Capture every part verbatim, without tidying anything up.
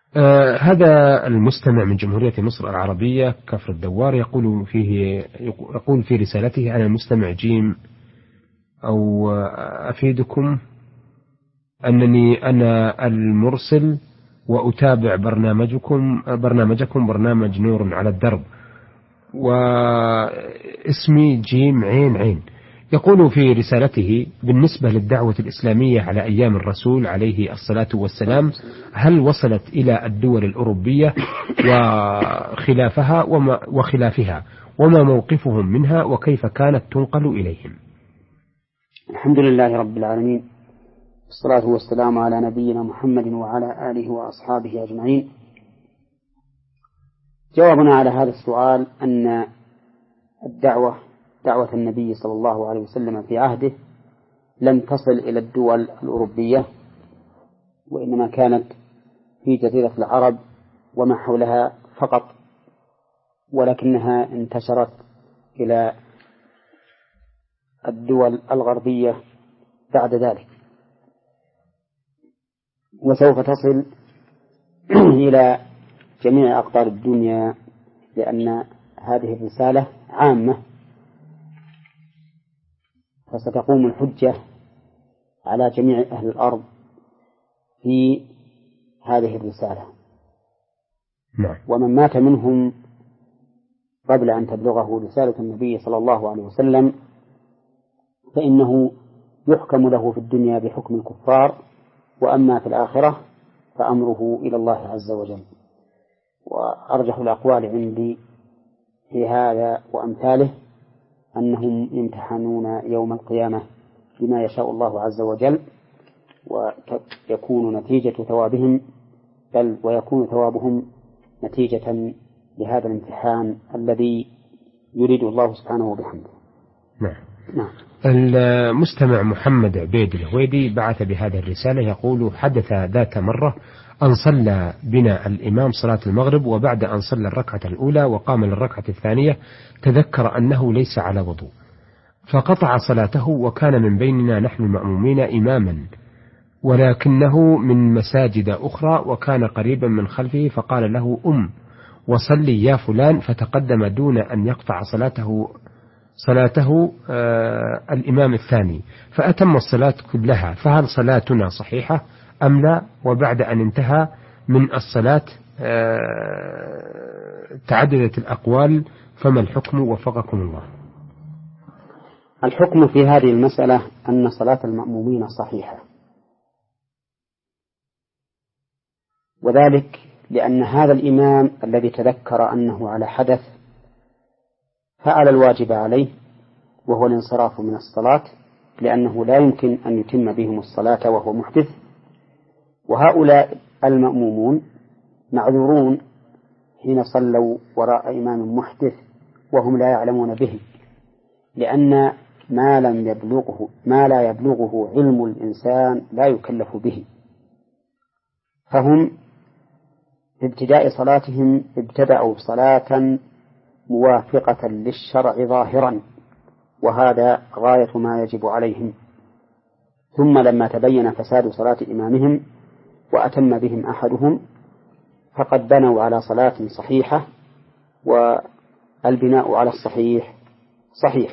آه هذا المستمع من جمهورية مصر العربية كفر الدوار يقول فيه يقول في رسالته: أنا المستمع جيم، أو أفيدكم أنني أنا المرسل وأتابع برنامجكم برنامجكم برنامج نور على الدرب، واسمي جيم عين عين. يقول في رسالته: بالنسبة للدعوة الإسلامية على أيام الرسول عليه الصلاة والسلام، هل وصلت إلى الدول الأوروبية وخلافها وما وخلافها وما موقفهم منها وكيف كانت تنقل إليهم؟ الحمد لله رب العالمين، والصلاة والسلام على نبينا محمد وعلى آله وأصحابه أجمعين. جوابنا على هذا السؤال أن الدعوة دعوة النبي صلى الله عليه وسلم في عهده لم تصل إلى الدول الأوروبية، وإنما كانت في جزيرة العرب وما حولها فقط، ولكنها انتشرت إلى الدول الغربية بعد ذلك، وسوف تصل إلى جميع أقطار الدنيا، لأن هذه الرسالة عامة، فستقوم الحجة على جميع أهل الأرض في هذه الرسالة. نعم. ومن مات منهم قبل أن تبلغه رسالة النبي صلى الله عليه وسلم فإنه يحكم له في الدنيا بحكم الكفار، وأما في الآخرة فأمره إلى الله عز وجل. وأرجح الأقوال عندي في هذا وأمثاله أنهم يمتحنون يوم القيامة بما يشاء الله عز وجل، ويكون نتيجة ثوابهم بل ويكون ثوابهم نتيجة لهذا الامتحان الذي يريد الله سبحانه وبحمده. نعم. نعم. المستمع محمد عبيد الهويدي بعث بهذه الرسالة يقول: حدث ذات مرة أن صلى بنا الإمام صلاة المغرب، وبعد أن صلى الركعة الأولى وقام للركعة الثانية تذكر أنه ليس على وضوء، فقطع صلاته، وكان من بيننا نحن المأمومين إماما ولكنه من مساجد أخرى وكان قريبا من خلفه، فقال له: أم وصلي يا فلان، فتقدم دون أن يقطع صلاته صلاته آه الإمام الثاني، فأتم الصلاة كلها، فهل صلاتنا صحيحة أم لا؟ وبعد أن انتهى من الصلاة آه تعددت الأقوال، فما الحكم وفقكم الله؟ الحكم في هذه المسألة أن صلاة المأمومين صحيحة، وذلك لأن هذا الإمام الذي تذكر أنه على حدث فعل الواجب عليه، وهو الانصراف من الصلاة، لأنه لا يمكن أن يتم بهم الصلاة وهو محدث. وهؤلاء المأمومون معذورون حين صلوا وراء إمام محدث وهم لا يعلمون به، لأن ما لم يبلغه ما لا يبلغه علم الإنسان لا يكلف به، فهم في ابتداء صلاتهم ابتدأوا صلاة موافقة للشرع ظاهرا، وهذا غاية ما يجب عليهم. ثم لما تبين فساد صلاة إمامهم وأتم بهم أحدهم فقد بنوا على صلاة صحيحة، والبناء على الصحيح صحيح.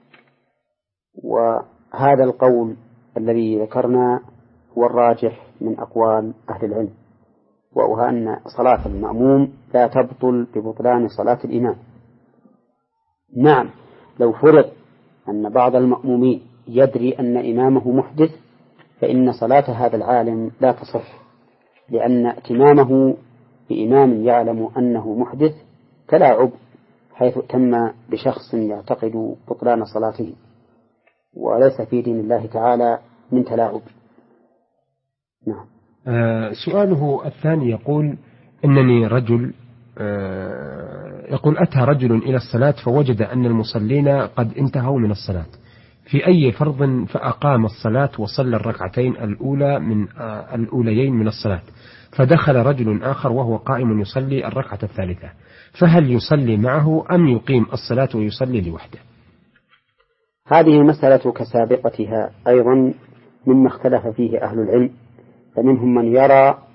وهذا القول الذي ذكرنا هو الراجح من أقوال أهل العلم، وهو أن صلاة المأموم لا تبطل ببطلان صلاة الإمام. نعم، لو فرض أن بعض المأمومين يدري أن إمامه محدث فإن صلاة هذا العالم لا تصح، لأن ائتمامه بإمام يعلم أنه محدث تلاعب، حيث تم بشخص يعتقد بطلان صلاته، وليس في دين الله تعالى من تلاعب. نعم. آه سؤاله الثاني يقول: إنني رجل آه يقول أتى رجل إلى الصلاة فوجد أن المصلين قد انتهوا من الصلاة في أي فرض، فأقام الصلاة وصلى الركعتين الأولى من آه الأوليين من الصلاة، فدخل رجل آخر وهو قائم يصلي الركعة الثالثة، فهل يصلي معه أم يقيم الصلاة ويصلي لوحده؟ هذه مسألة كسابقتها أيضا مما اختلف فيه أهل العلم، فمنهم من يرى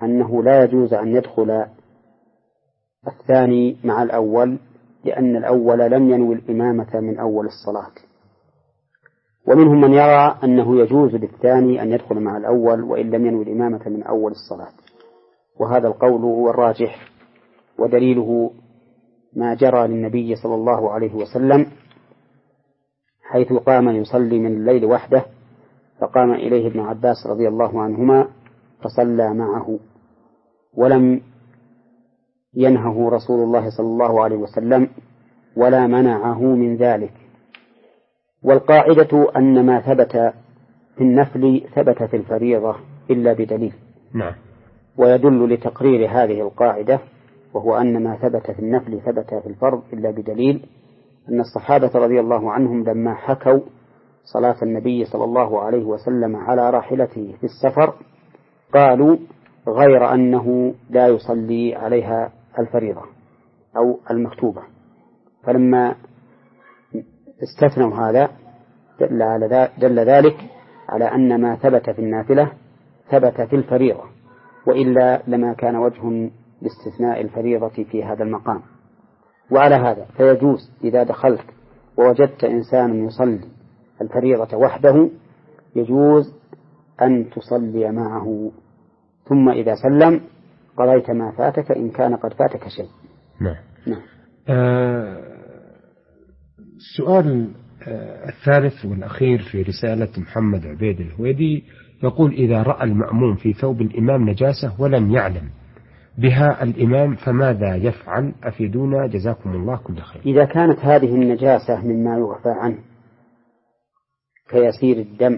أنه لا يجوز أن يدخل الثاني مع الأول، لأن الأول لم ينوي الإمامة من أول الصلاة. ومنهم من يرى أنه يجوز للثاني أن يدخل مع الأول وإن لم ينوي الإمامة من أول الصلاة، وهذا القول هو الراجح، ودليله ما جرى للنبي صلى الله عليه وسلم حيث قام يصلي من الليل وحده، فقام إليه ابن عباس رضي الله عنهما فصلى معه، ولم ينهه رسول الله صلى الله عليه وسلم ولا منعه من ذلك. والقاعدة أن ما ثبت في النفل ثبت في الفريضة إلا بدليل. نعم. ويدل لتقرير هذه القاعدة وهو أن ما ثبت في النفل ثبت في الفرض إلا بدليل أن الصحابة رضي الله عنهم لما حكوا صلاة النبي صلى الله عليه وسلم على راحلته في السفر قالوا غير أنه لا يصلي عليها الفريضة أو المكتوبة، فلما استثنوا هذا دل, على دل ذلك على أن ما ثبت في النافلة ثبت في الفريضة، وإلا لما كان وجه لاستثناء الفريضة في هذا المقام. وعلى هذا فيجوز إذا دخلت ووجدت إنسان يصلي الفريضة وحده يجوز أن تصلي معه، ثم إذا سلم قضيت ما فاتك إن كان قد فاتك شيء. نعم. نعم. آه السؤال آه الثالث والأخير في رسالة محمد عبيد الهويدي يقول: إذا رأى المأموم في ثوب الإمام نجاسة ولم يعلم بها الإمام فماذا يفعل؟ أفيدونا جزاكم الله كل خير. إذا كانت هذه النجاسة مما يعفى عنه كيسير الدم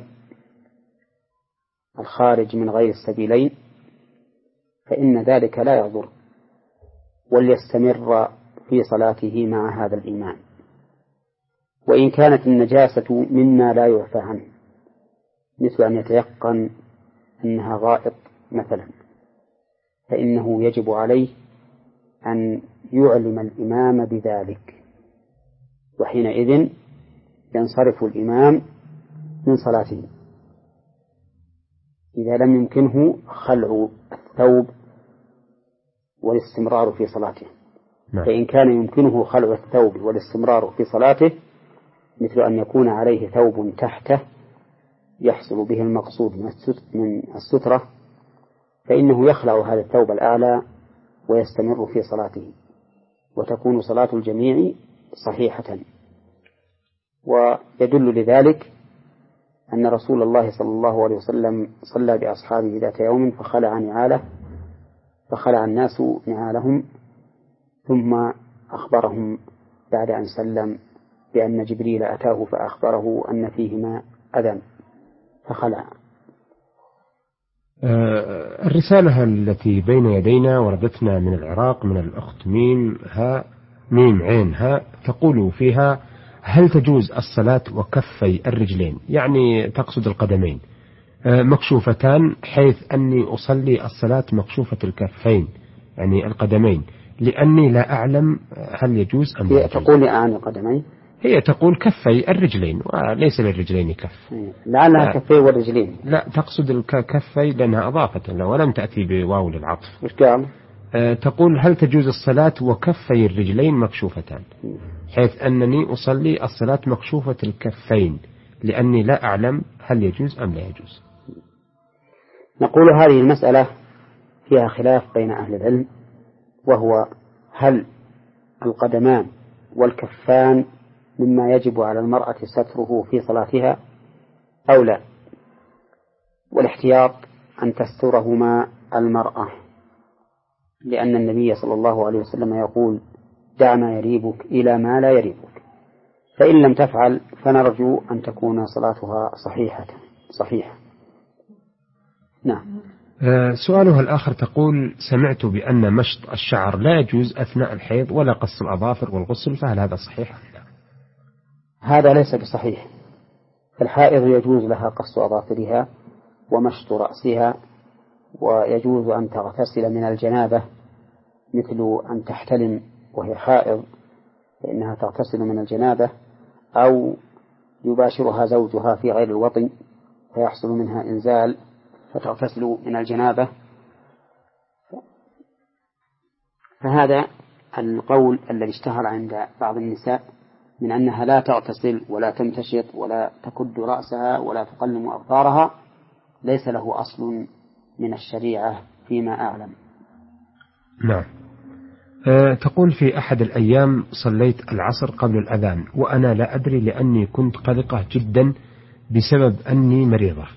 الخارج من غير السبيلين فإن ذلك لا يضر، وليستمر في صلاته مع هذا الإمام. وإن كانت النجاسة مما لا يعفى عنه مثل أن يتيقن أنها غائط مثلا فإنه يجب عليه أن يعلم الإمام بذلك، وحينئذ ينصرف الإمام من صلاته إذا لم يمكنه خلع الثوب والاستمرار في صلاته. فإن كان يمكنه خلع الثوب والاستمرار في صلاته مثل أن يكون عليه ثوب تحته يحصل به المقصود من السترة فإنه يخلع هذا الثوب الأعلى ويستمر في صلاته، وتكون صلاة الجميع صحيحة. ويدل لذلك أن رسول الله صلى الله عليه وسلم صلى بأصحابه ذات يوم فخلع نعاله فخلع الناس نعالهم ثم أخبرهم بعد أن سلم بأن جبريل أتاه فأخبره أن فيهما أذى فخلع. الرسالة التي بين يدينا وردتنا من العراق من الأخت ميم ها ميم عين ها تقول فيها: هل تجوز الصلاة وكفي الرجلين، يعني تقصد القدمين، مكشوفتان حيث أني أصلي الصلاة مكشوفة الكفين يعني القدمين، لأني لا أعلم هل يجوز أم لا يجوز؟ تقول أعني القدمين؟ هي تقول كفي الرجلين وليس للرجلين كف. لعلها كفي والرجلين. لا تقصد الكفي لأنها أضافت له ولم تأتي بواو للعطف. وش قال؟ أه تقول: هل تجوز الصلاة وكفي الرجلين مكشوفتان حيث أنني أصلي الصلاة مكشوفة الكفين لأني لا أعلم هل يجوز أم لا يجوز. نقول هذه المسألة فيها خلاف بين أهل العلم، وهو هل القدمان والكفان مما يجب على المرأة ستره في صلاتها أو لا، والاحتياط أن تسترهما المرأة، لأن النبي صلى الله عليه وسلم يقول: دع ما يريبك إلى ما لا يريبك، فإن لم تفعل فنرجو أن تكون صلاتها صحيحة صحيحة. نعم. سؤالها الآخر تقول: سمعت بأن مشط الشعر لا يجوز أثناء الحيض ولا قص الأظافر والغسل، فهل هذا صحيح؟ هذا ليس بصحيح. الحائض يجوز لها قص أظافرها ومشط رأسها، ويجوز أن تغتسل من الجنابة مثل أن تحتلم وهي حائض فإنها تغتسل من الجنابة، أو يباشرها زوجها في غير الوطن فيحصل منها إنزال فتغتسل من الجنابة. فهذا القول الذي اشتهر عند بعض النساء من أنها لا تغتسل ولا تمتشط ولا تكد رأسها ولا تقلم أظفارها ليس له أصل من الشريعة فيما أعلم. نعم. أه تقول في أحد الأيام صليت العصر قبل الأذان وأنا لا أدري لأني كنت قلقة جدا بسبب أني مريضة.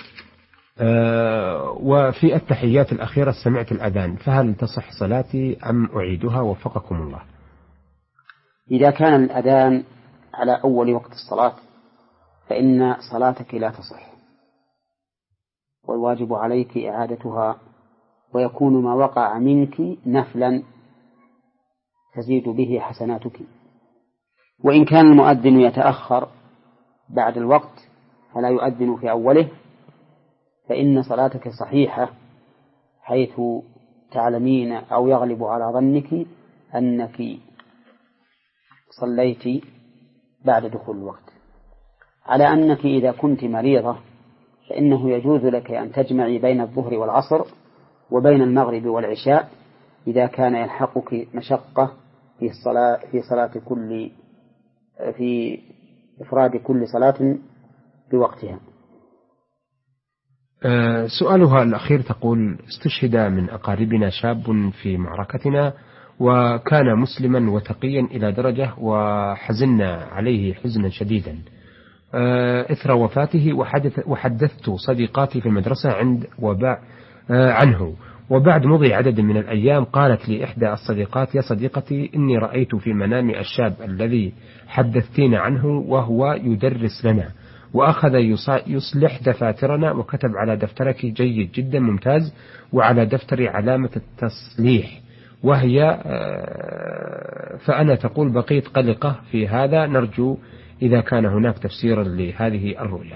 أه وفي التحيات الأخيرة سمعت الأذان، فهل تصح صلاتي أم أعيدها وفقكم الله؟ إذا كان الأذان على أول وقت الصلاة فإن صلاتك لا تصح، والواجب عليك إعادتها، ويكون ما وقع منك نفلا تزيد به حسناتك. وإن كان المؤذن يتأخر بعد الوقت فلا يؤذن في أوله فإن صلاتك صحيحة، حيث تعلمين أو يغلب على ظنك أنك صليت بعد دخول الوقت، على أنك إذا كنت مريضة فإنه يجوز لك أن تجمعي بين الظهر والعصر وبين المغرب والعشاء إذا كان يلحقك مشقة في الصلاة في صلاة كل في إفراد كل صلاة بوقتها. أه سؤالها الأخير تقول: استشهد من أقاربنا شاب في معركتنا وكان مسلما وتقيا إلى درجة وحزنا عليه حزنا شديدا أه إثر وفاته، وحدث وحدثت صديقاتي في المدرسة عند وباء أه عنه، وبعد مضي عدد من الأيام قالت لي إحدى الصديقات: يا صديقتي إني رأيت في منامي الشاب الذي حدثتين عنه وهو يدرس لنا، وأخذ يصلح دفاترنا وكتب على دفترك جيد جدا ممتاز وعلى دفتري علامة التصليح، وهي فأنا تقول بقيت قلقة في هذا، نرجو إذا كان هناك تفسير لهذه الرؤيا.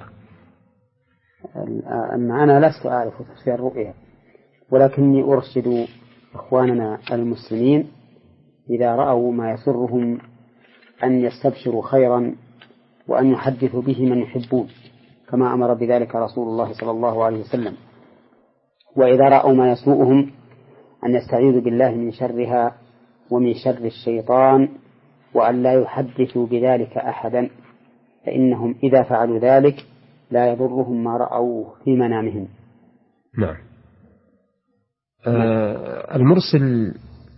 أنا لست أعرف تفسير الرؤيا، ولكني أرشد إخواننا المسلمين إذا رأوا ما يسرهم أن يستبشروا خيرا وأن يحدثوا به من يحبون، كما أمر بذلك رسول الله صلى الله عليه وسلم. وإذا رأوا ما يسوءهم أن يستعيذوا بالله من شرها ومن شر الشيطان، وأن لا يحدثوا بذلك أحدا، فإنهم إذا فعلوا ذلك لا يضرهم ما رأوه في منامهم. نعم. آه المرسل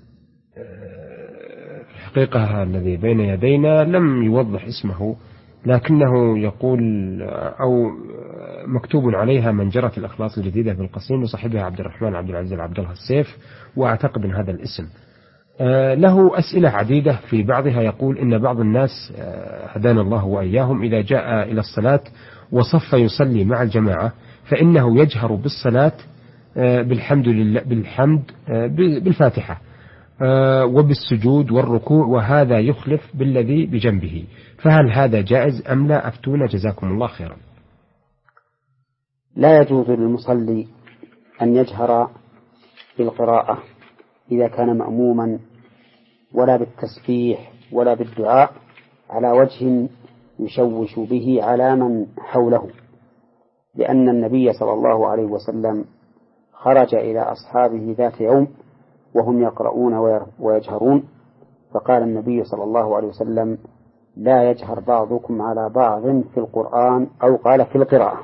آه في الحقيقة الذي بين يدينا لم يوضح اسمه، لكنه يقول أو مكتوب عليها: من جرت الأخلاص الجديدة في القصيم، وصاحبها عبد الرحمن عبد العزيز عبد الله السيف، وأعتقد أن هذا الاسم. آه له أسئلة عديدة، في بعضها يقول إن بعض الناس آه هدانا الله وإياهم إذا جاء إلى الصلاة وصف يصلي مع الجماعة فإنه يجهر بالصلاة آه بالحمد لله بالحمد آه بالفاتحة آه وبالسجود والركوع، وهذا يخلف بالذي بجنبه، فهل هذا جائز أم لا؟ أفتونا جزاكم الله خيرا. لا يجوز للمصلي أن يجهر بالقراءة إذا كان مأموما، ولا بالتسبيح ولا بالدعاء على وجه يشوش به على من حوله، لأن النبي صلى الله عليه وسلم خرج إلى أصحابه ذات يوم وهم يقرؤون ويجهرون، فقال النبي صلى الله عليه وسلم: لا يجهر بعضكم على بعض في القرآن، أو قال في القراءة.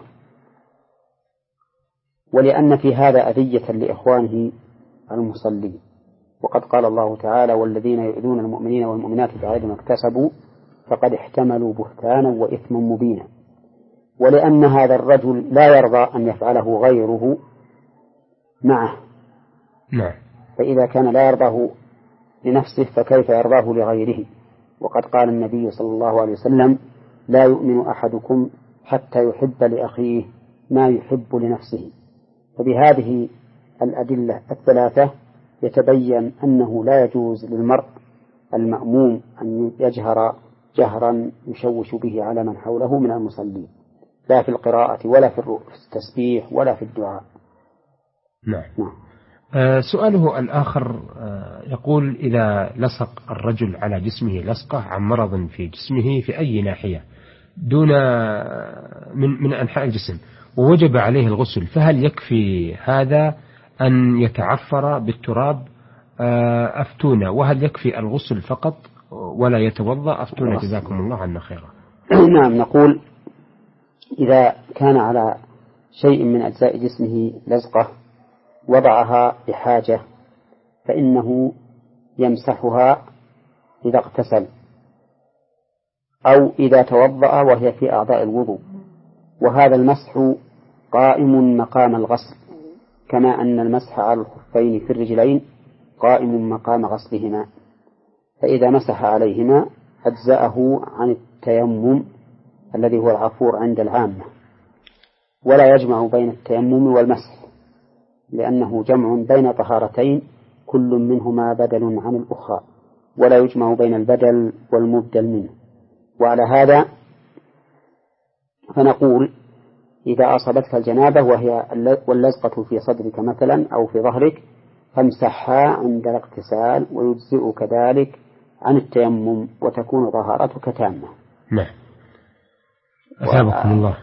ولأن في هذا أذية لإخوانه المصلين، وقد قال الله تعالى: والذين يؤذون المؤمنين والمؤمنات بغير ما اكتسبوا فقد احتملوا بهتانا وإثما مبينا. ولأن هذا الرجل لا يرضى أن يفعله غيره معه، نعم. فإذا كان لا يرضاه لنفسه فكيف يرضاه لغيره؟ وقد قال النبي صلى الله عليه وسلم: لا يؤمن أحدكم حتى يحب لأخيه ما يحب لنفسه. فبهذه الأدلة الثلاثة يتبين أنه لا يجوز للمرء المأموم أن يجهر جهرا يشوش به على من حوله من المصلين، لا في القراءة ولا في التسبيح ولا في الدعاء. نعم. نعم. آه سؤاله الآخر آه يقول: إذا لصق الرجل على جسمه لصقة عن مرض في جسمه في أي ناحية دون من, من أنحاء الجسم ووجب عليه الغسل، فهل يكفي هذا أن يتعفر بالتراب أفتونا، وهل يكفي الغسل فقط ولا يتوضأ؟ أفتونا جزاكم الله عنا خيرا. نعم، نقول إذا كان على شيء من أجزاء جسمه لزقة وضعها بحاجة فإنه يمسحها إذا اغتسل أو إذا توضأ وهي في أعضاء الوضوء، وهذا المسح قائم مقام الغسل، كما أن المسح على الخفين في الرجلين قائم مقام غسلهما، فإذا مسح عليهما أجزأه عن التيمم الذي هو العفور عند العامة، ولا يجمع بين التيمم والمسح لأنه جمع بين طهارتين كل منهما بدل عن الأخرى، ولا يجمع بين البدل والمبدل منه. وعلى هذا فنقول إذا أصابتك الجنابة وهي واللزقة في صدرك مثلا أو في ظهرك فامسحها عند الاغتسال ويجزئك ذلك عن التيمم وتكون طهارتك تامة. نعم. أثابكم الله.